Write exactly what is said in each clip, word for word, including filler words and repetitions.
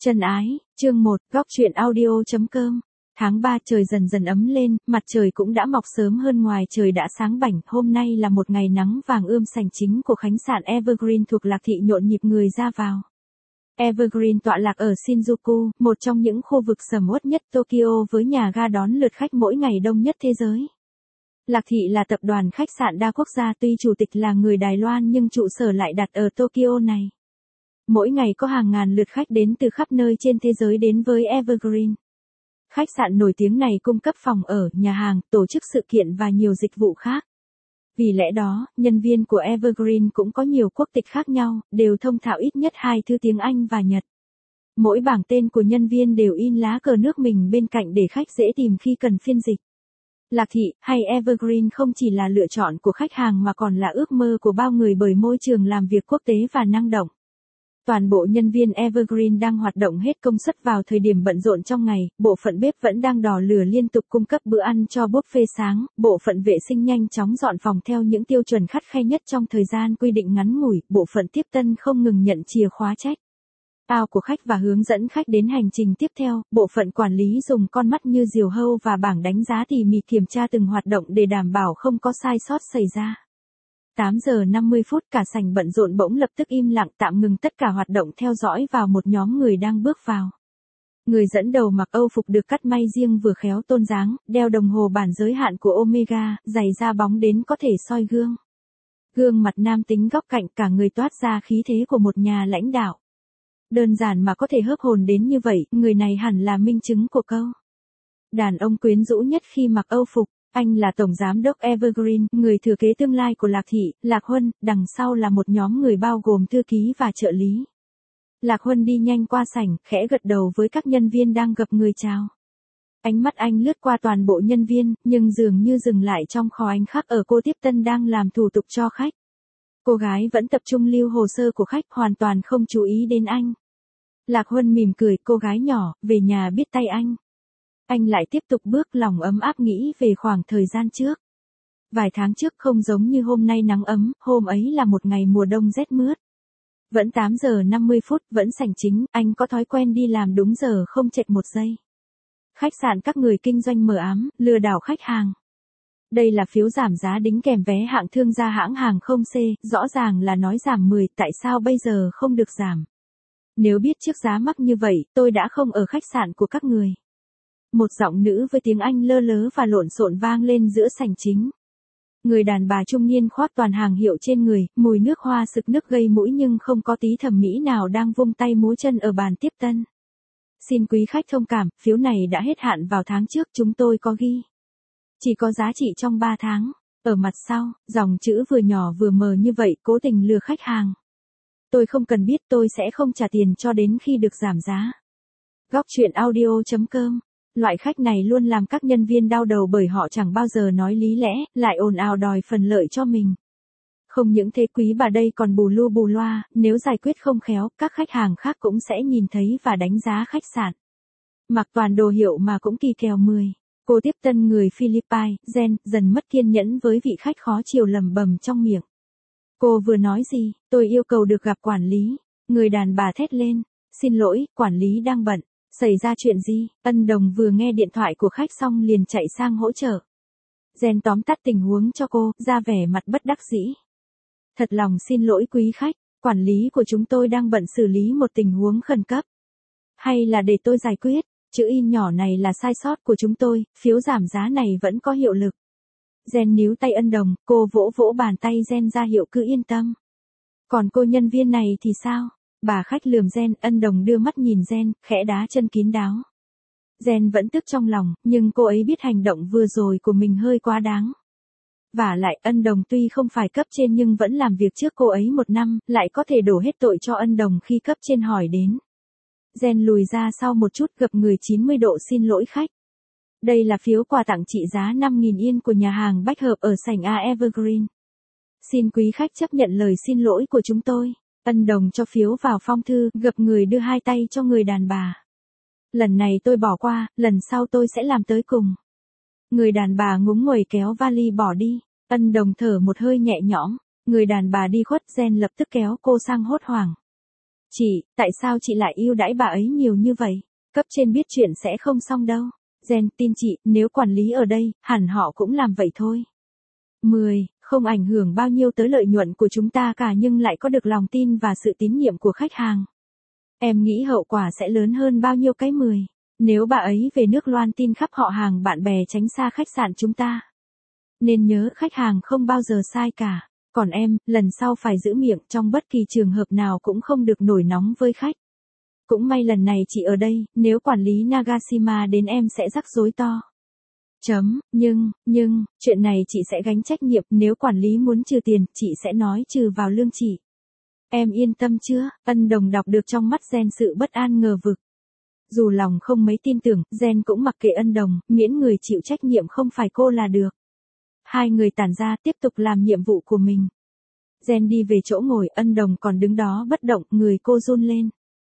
Chân ái, chương một, góc truyện audio.com. Tháng ba trời dần dần ấm lên, mặt trời cũng đã mọc sớm hơn, ngoài trời đã sáng bảnh. Hôm nay là một ngày nắng vàng ươm, sảnh chính của khách sạn Evergreen thuộc Lạc Thị nhộn nhịp người ra vào. Evergreen tọa lạc ở Shinjuku, một trong những khu vực sầm uất nhất Tokyo với nhà ga đón lượt khách mỗi ngày đông nhất thế giới. Lạc Thị là tập đoàn khách sạn đa quốc gia, tuy chủ tịch là người Đài Loan nhưng trụ sở lại đặt ở Tokyo này. Mỗi ngày có hàng ngàn lượt khách đến từ khắp nơi trên thế giới đến với Evergreen. Khách sạn nổi tiếng này cung cấp phòng ở, nhà hàng, tổ chức sự kiện và nhiều dịch vụ khác. Vì lẽ đó, nhân viên của Evergreen cũng có nhiều quốc tịch khác nhau, đều thông thạo ít nhất hai thứ tiếng Anh và Nhật. Mỗi bảng tên của nhân viên đều in lá cờ nước mình bên cạnh để khách dễ tìm khi cần phiên dịch. Lạc Thị, hay Evergreen không chỉ là lựa chọn của khách hàng mà còn là ước mơ của bao người bởi môi trường làm việc quốc tế và năng động. Toàn bộ nhân viên Evergreen đang hoạt động hết công suất vào thời điểm bận rộn trong ngày, bộ phận bếp vẫn đang đỏ lửa liên tục cung cấp bữa ăn cho buffet sáng, bộ phận vệ sinh nhanh chóng dọn phòng theo những tiêu chuẩn khắt khe nhất trong thời gian quy định ngắn ngủi, bộ phận tiếp tân không ngừng nhận chìa khóa check out của khách và hướng dẫn khách đến hành trình tiếp theo, bộ phận quản lý dùng con mắt như diều hâu và bảng đánh giá tỉ mỉ kiểm tra từng hoạt động để đảm bảo không có sai sót xảy ra. tám giờ năm mươi phút cả sảnh bận rộn bỗng lập tức im lặng, tạm ngừng tất cả hoạt động theo dõi vào một nhóm người đang bước vào. Người dẫn đầu mặc Âu phục được cắt may riêng vừa khéo tôn dáng, đeo đồng hồ bản giới hạn của Omega, giày da bóng đến có thể soi gương. Gương mặt nam tính góc cạnh, cả người toát ra khí thế của một nhà lãnh đạo. Đơn giản mà có thể hớp hồn đến như vậy, người này hẳn là minh chứng của câu đàn ông quyến rũ nhất khi mặc Âu phục. Anh là Tổng Giám đốc Evergreen, người thừa kế tương lai của Lạc Thị, Lạc Huân, đằng sau là một nhóm người bao gồm thư ký và trợ lý. Lạc Huân đi nhanh qua sảnh, khẽ gật đầu với các nhân viên đang gặp người chào. Ánh mắt anh lướt qua toàn bộ nhân viên, nhưng dường như dừng lại trong khoảnh khắc ở cô tiếp tân đang làm thủ tục cho khách. Cô gái vẫn tập trung lưu hồ sơ của khách, hoàn toàn không chú ý đến anh. Lạc Huân mỉm cười, cô gái nhỏ, về nhà biết tay anh. Anh lại tiếp tục bước, lòng ấm áp nghĩ về khoảng thời gian trước. Vài tháng trước không giống như hôm nay nắng ấm, hôm ấy là một ngày mùa đông rét mướt. Vẫn tám giờ năm mươi phút, vẫn sảnh chính, anh có thói quen đi làm đúng giờ không chệch một giây. Khách sạn các người kinh doanh mờ ám, lừa đảo khách hàng. Đây là phiếu giảm giá đính kèm vé hạng thương gia hãng hàng không C, rõ ràng là nói giảm mười, tại sao bây giờ không được giảm? Nếu biết trước giá mắc như vậy, tôi đã không ở khách sạn của các người. Một giọng nữ với tiếng Anh lơ lớ và lộn xộn vang lên giữa sảnh chính. Người đàn bà trung niên khoác toàn hàng hiệu trên người, mùi nước hoa sực nức gây mũi nhưng không có tí thẩm mỹ nào đang vung tay múa chân ở bàn tiếp tân. Xin quý khách thông cảm, phiếu này đã hết hạn vào tháng trước, chúng tôi có ghi. Chỉ có giá trị trong ba tháng. Ở mặt sau, dòng chữ vừa nhỏ vừa mờ như vậy, cố tình lừa khách hàng. Tôi không cần biết, tôi sẽ không trả tiền cho đến khi được giảm giá. Góc truyện audio.com. Loại khách này luôn làm các nhân viên đau đầu bởi họ chẳng bao giờ nói lý lẽ, lại ồn ào đòi phần lợi cho mình. Không những thế, quý bà đây còn bù lu bù loa, nếu giải quyết không khéo, các khách hàng khác cũng sẽ nhìn thấy và đánh giá khách sạn. Mặc toàn đồ hiệu mà cũng kỳ kèo mười. Cô tiếp tân người Philippines, Jen, dần mất kiên nhẫn với vị khách khó chịu lẩm bẩm trong miệng. Cô vừa nói gì? Tôi yêu cầu được gặp quản lý. Người đàn bà thét lên. Xin lỗi, quản lý đang bận. Xảy ra chuyện gì? Ân Đồng vừa nghe điện thoại của khách xong liền chạy sang hỗ trợ. Jen tóm tắt tình huống cho cô, ra vẻ mặt bất đắc dĩ. Thật lòng xin lỗi quý khách, quản lý của chúng tôi đang bận xử lý một tình huống khẩn cấp. Hay là để tôi giải quyết, chữ in nhỏ này là sai sót của chúng tôi, phiếu giảm giá này vẫn có hiệu lực. Jen níu tay Ân Đồng, cô vỗ vỗ bàn tay Jen ra hiệu cứ yên tâm. Còn cô nhân viên này thì sao? Bà khách lườm Jen, Ân Đồng đưa mắt nhìn Jen, khẽ đá chân kín đáo. Jen vẫn tức trong lòng, nhưng cô ấy biết hành động vừa rồi của mình hơi quá đáng. Vả lại, Ân Đồng tuy không phải cấp trên nhưng vẫn làm việc trước cô ấy một năm, lại có thể đổ hết tội cho Ân Đồng khi cấp trên hỏi đến. Jen lùi ra sau một chút, gập người chín mươi độ xin lỗi khách. Đây là phiếu quà tặng trị giá năm nghìn yên của nhà hàng Bách Hợp ở sảnh A Evergreen. Xin quý khách chấp nhận lời xin lỗi của chúng tôi. Ân Đồng cho phiếu vào phong thư, gập người đưa hai tay cho người đàn bà. Lần này tôi bỏ qua, lần sau tôi sẽ làm tới cùng. Người đàn bà ngúng nguẩy kéo vali bỏ đi. Ân Đồng thở một hơi nhẹ nhõm. Người đàn bà đi khuất, Jen lập tức kéo cô sang hốt hoảng. Chị, tại sao chị lại yêu đãi bà ấy nhiều như vậy? Cấp trên biết chuyện sẽ không xong đâu. Jen, tin chị, nếu quản lý ở đây, hẳn họ cũng làm vậy thôi. mười. Không ảnh hưởng bao nhiêu tới lợi nhuận của chúng ta cả nhưng lại có được lòng tin và sự tín nhiệm của khách hàng. Em nghĩ hậu quả sẽ lớn hơn bao nhiêu cái mười. Nếu bà ấy về nước loan tin khắp họ hàng bạn bè tránh xa khách sạn chúng ta. Nên nhớ khách hàng không bao giờ sai cả. Còn em, lần sau phải giữ miệng trong bất kỳ trường hợp nào cũng không được nổi nóng với khách. Cũng may lần này chị ở đây, nếu quản lý Nagashima đến em sẽ rắc rối to. Chấm, nhưng, nhưng, chuyện này chị sẽ gánh trách nhiệm, nếu quản lý muốn trừ tiền, chị sẽ nói trừ vào lương chị. Em yên tâm chưa? Ân Đồng đọc được trong mắt Jen sự bất an ngờ vực. Dù lòng không mấy tin tưởng, Jen cũng mặc kệ Ân Đồng, miễn người chịu trách nhiệm không phải cô là được. Hai người tản ra tiếp tục làm nhiệm vụ của mình. Jen đi về chỗ ngồi, Ân Đồng còn đứng đó bất động, người cô run lên.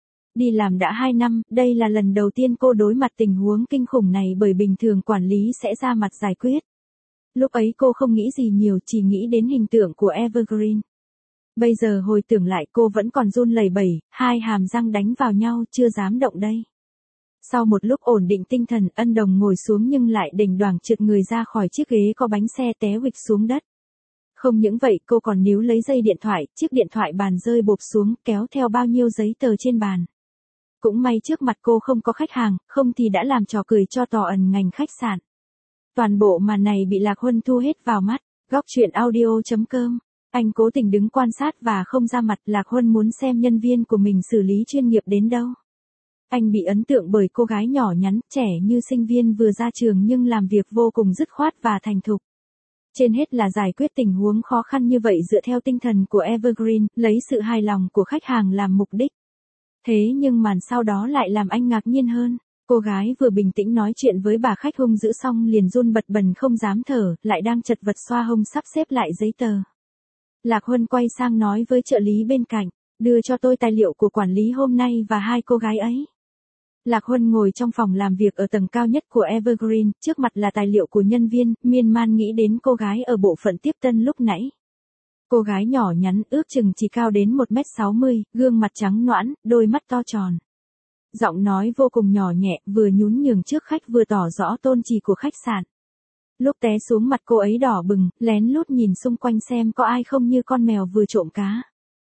Đi làm đã hai năm, đây là lần đầu tiên cô đối mặt tình huống kinh khủng này bởi bình thường quản lý sẽ ra mặt giải quyết. Lúc ấy cô không nghĩ gì nhiều, chỉ nghĩ đến hình tượng của Evergreen. Bây giờ hồi tưởng lại cô vẫn còn run lẩy bẩy, hai hàm răng đánh vào nhau chưa dám động đây. Sau một lúc ổn định tinh thần, Ân Đồng ngồi xuống nhưng lại đềnh đoảng trượt người ra khỏi chiếc ghế có bánh xe té huỵch xuống đất. Không những vậy cô còn níu lấy dây điện thoại, chiếc điện thoại bàn rơi bộp xuống kéo theo bao nhiêu giấy tờ trên bàn. Cũng may trước mặt cô không có khách hàng, không thì đã làm trò cười cho tòa ẩn ngành khách sạn. Toàn bộ màn này bị Lạc Huân thu hết vào mắt. Góc truyện audio chấm com. Anh cố tình đứng quan sát và không ra mặt. Lạc Huân muốn xem nhân viên của mình xử lý chuyên nghiệp đến đâu. Anh bị ấn tượng bởi cô gái nhỏ nhắn, trẻ như sinh viên vừa ra trường nhưng làm việc vô cùng dứt khoát và thành thục. Trên hết là giải quyết tình huống khó khăn như vậy dựa theo tinh thần của Evergreen, lấy sự hài lòng của khách hàng làm mục đích. Thế nhưng màn sau đó lại làm anh ngạc nhiên hơn. Cô gái vừa bình tĩnh nói chuyện với bà khách hung dữ xong liền run bật bần không dám thở, lại đang chật vật xoa hông sắp xếp lại giấy tờ. Lạc Huân quay sang nói với trợ lý bên cạnh, đưa cho tôi tài liệu của quản lý hôm nay và hai cô gái ấy. Lạc Huân ngồi trong phòng làm việc ở tầng cao nhất của Evergreen, trước mặt là tài liệu của nhân viên, miên man nghĩ đến cô gái ở bộ phận tiếp tân lúc nãy. Cô gái nhỏ nhắn ước chừng chỉ cao đến một mét sáu mươi, gương mặt trắng nõn, đôi mắt to tròn. Giọng nói vô cùng nhỏ nhẹ, vừa nhún nhường trước khách vừa tỏ rõ tôn trì của khách sạn. Lúc té xuống mặt cô ấy đỏ bừng, lén lút nhìn xung quanh xem có ai không như con mèo vừa trộm cá.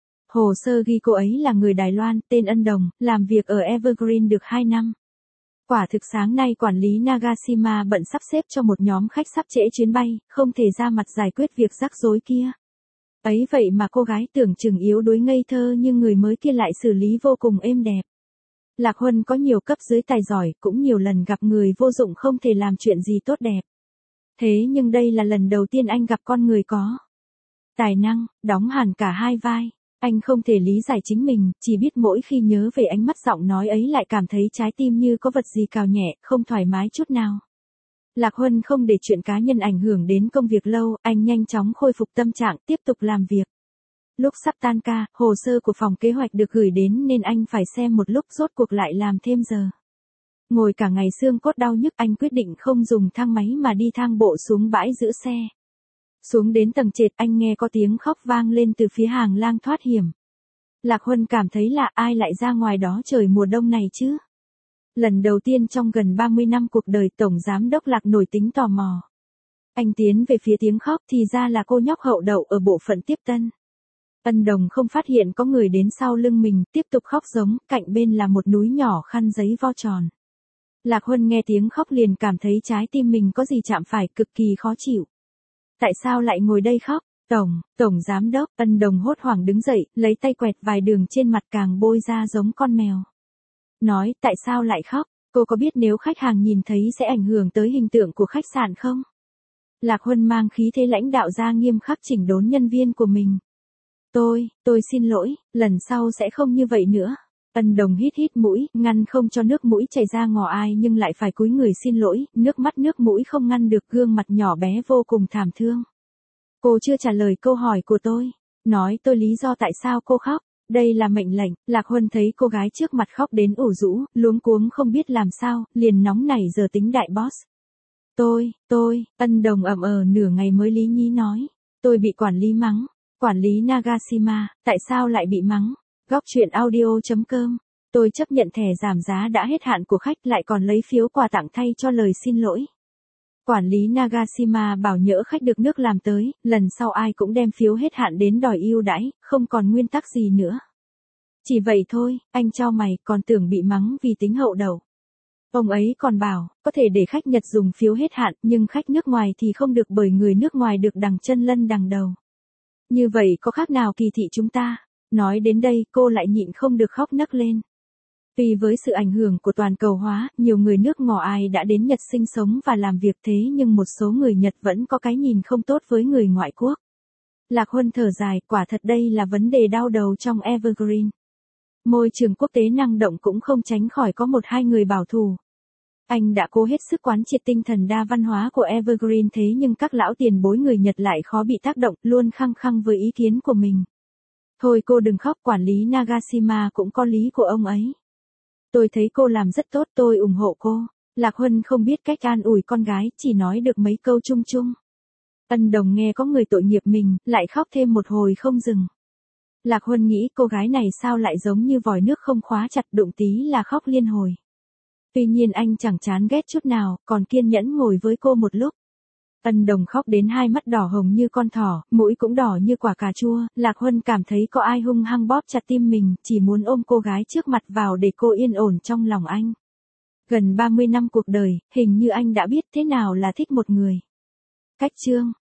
Hồ sơ ghi cô ấy là người Đài Loan, tên Ân Đồng, làm việc ở Evergreen được hai năm. Quả thực sáng nay quản lý Nagashima bận sắp xếp cho một nhóm khách sắp trễ chuyến bay, không thể ra mặt giải quyết việc rắc rối kia. Ấy vậy mà cô gái tưởng chừng yếu đuối ngây thơ nhưng người mới kia lại xử lý vô cùng êm đẹp. Lạc Huân có nhiều cấp dưới tài giỏi, cũng nhiều lần gặp người vô dụng không thể làm chuyện gì tốt đẹp. Thế nhưng đây là lần đầu tiên anh gặp con người có tài năng, đóng hẳn cả hai vai. Anh không thể lý giải chính mình, chỉ biết mỗi khi nhớ về ánh mắt giọng nói ấy lại cảm thấy trái tim như có vật gì cào nhẹ, không thoải mái chút nào. Lạc Huân không để chuyện cá nhân ảnh hưởng đến công việc lâu, anh nhanh chóng khôi phục tâm trạng, tiếp tục làm việc. Lúc sắp tan ca, hồ sơ của phòng kế hoạch được gửi đến nên anh phải xem một lúc rốt cuộc lại làm thêm giờ. Ngồi cả ngày xương cốt đau nhức, anh quyết định không dùng thang máy mà đi thang bộ xuống bãi giữ xe. Xuống đến tầng trệt anh nghe có tiếng khóc vang lên từ phía hàng lang thoát hiểm. Lạc Huân cảm thấy lạ, ai lại ra ngoài đó trời mùa đông này chứ? Lần đầu tiên trong gần ba mươi năm cuộc đời Tổng Giám đốc Lạc nổi tính tò mò. Anh tiến về phía tiếng khóc thì ra là cô nhóc hậu đậu ở bộ phận tiếp tân. Ân Đồng không phát hiện có người đến sau lưng mình, tiếp tục khóc giống, cạnh bên là một núi nhỏ khăn giấy vo tròn. Lạc Huân nghe tiếng khóc liền cảm thấy trái tim mình có gì chạm phải, cực kỳ khó chịu. Tại sao lại ngồi đây khóc? Tổng, Tổng Giám đốc, Ân Đồng hốt hoảng đứng dậy, lấy tay quẹt vài đường trên mặt càng bôi ra giống con mèo. Nói, tại sao lại khóc? Cô có biết nếu khách hàng nhìn thấy sẽ ảnh hưởng tới hình tượng của khách sạn không? Lạc Huân mang khí thế lãnh đạo ra nghiêm khắc chỉnh đốn nhân viên của mình. Tôi, tôi xin lỗi, lần sau sẽ không như vậy nữa. Ân Đồng hít hít mũi, ngăn không cho nước mũi chảy ra ngò ai nhưng lại phải cúi người xin lỗi, nước mắt nước mũi không ngăn được, gương mặt nhỏ bé vô cùng thảm thương. Cô chưa trả lời câu hỏi của tôi. Nói tôi lý do tại sao cô khóc. Đây là mệnh lệnh. Lạc Huân thấy cô gái trước mặt khóc đến ủ rũ, luống cuống không biết làm sao, liền nóng nảy giờ tính đại boss. Tôi, tôi, Ân Đồng ậm ờ nửa ngày mới lý nhí nói. Tôi bị quản lý mắng. Quản lý Nagashima, tại sao lại bị mắng? Góc truyện audio chấm com. Tôi chấp nhận thẻ giảm giá đã hết hạn của khách lại còn lấy phiếu quà tặng thay cho lời xin lỗi. Quản lý Nagashima bảo nhỡ khách được nước làm tới, lần sau ai cũng đem phiếu hết hạn đến đòi ưu đãi, không còn nguyên tắc gì nữa. Chỉ vậy thôi, anh chau mày, còn tưởng bị mắng vì tính hậu đậu. Ông ấy còn bảo, có thể để khách Nhật dùng phiếu hết hạn, nhưng khách nước ngoài thì không được bởi người nước ngoài được đằng chân lân đằng đầu. Như vậy có khác nào kỳ thị chúng ta? Nói đến đây cô lại nhịn không được khóc nấc lên. Vì với sự ảnh hưởng của toàn cầu hóa, nhiều người nước ngoài đã đến Nhật sinh sống và làm việc thế nhưng một số người Nhật vẫn có cái nhìn không tốt với người ngoại quốc. Lạc Huân thở dài, quả thật đây là vấn đề đau đầu trong Evergreen. Môi trường quốc tế năng động cũng không tránh khỏi có một hai người bảo thủ. Anh đã cố hết sức quán triệt tinh thần đa văn hóa của Evergreen thế nhưng các lão tiền bối người Nhật lại khó bị tác động, luôn khăng khăng với ý kiến của mình. Thôi cô đừng khóc, quản lý Nagashima cũng có lý của ông ấy. Tôi thấy cô làm rất tốt, tôi ủng hộ cô. Lạc Huân không biết cách an ủi con gái, chỉ nói được mấy câu chung chung. Ân Đồng nghe có người tội nghiệp mình, lại khóc thêm một hồi không dừng. Lạc Huân nghĩ cô gái này sao lại giống như vòi nước không khóa chặt, đụng tí là khóc liên hồi. Tuy nhiên anh chẳng chán ghét chút nào, còn kiên nhẫn ngồi với cô một lúc. Ân Đồng khóc đến hai mắt đỏ hồng như con thỏ, mũi cũng đỏ như quả cà chua, Lạc Huân cảm thấy có ai hung hăng bóp chặt tim mình, chỉ muốn ôm cô gái trước mặt vào để cô yên ổn trong lòng anh. Gần ba mươi năm cuộc đời, hình như anh đã biết thế nào là thích một người. Cách chương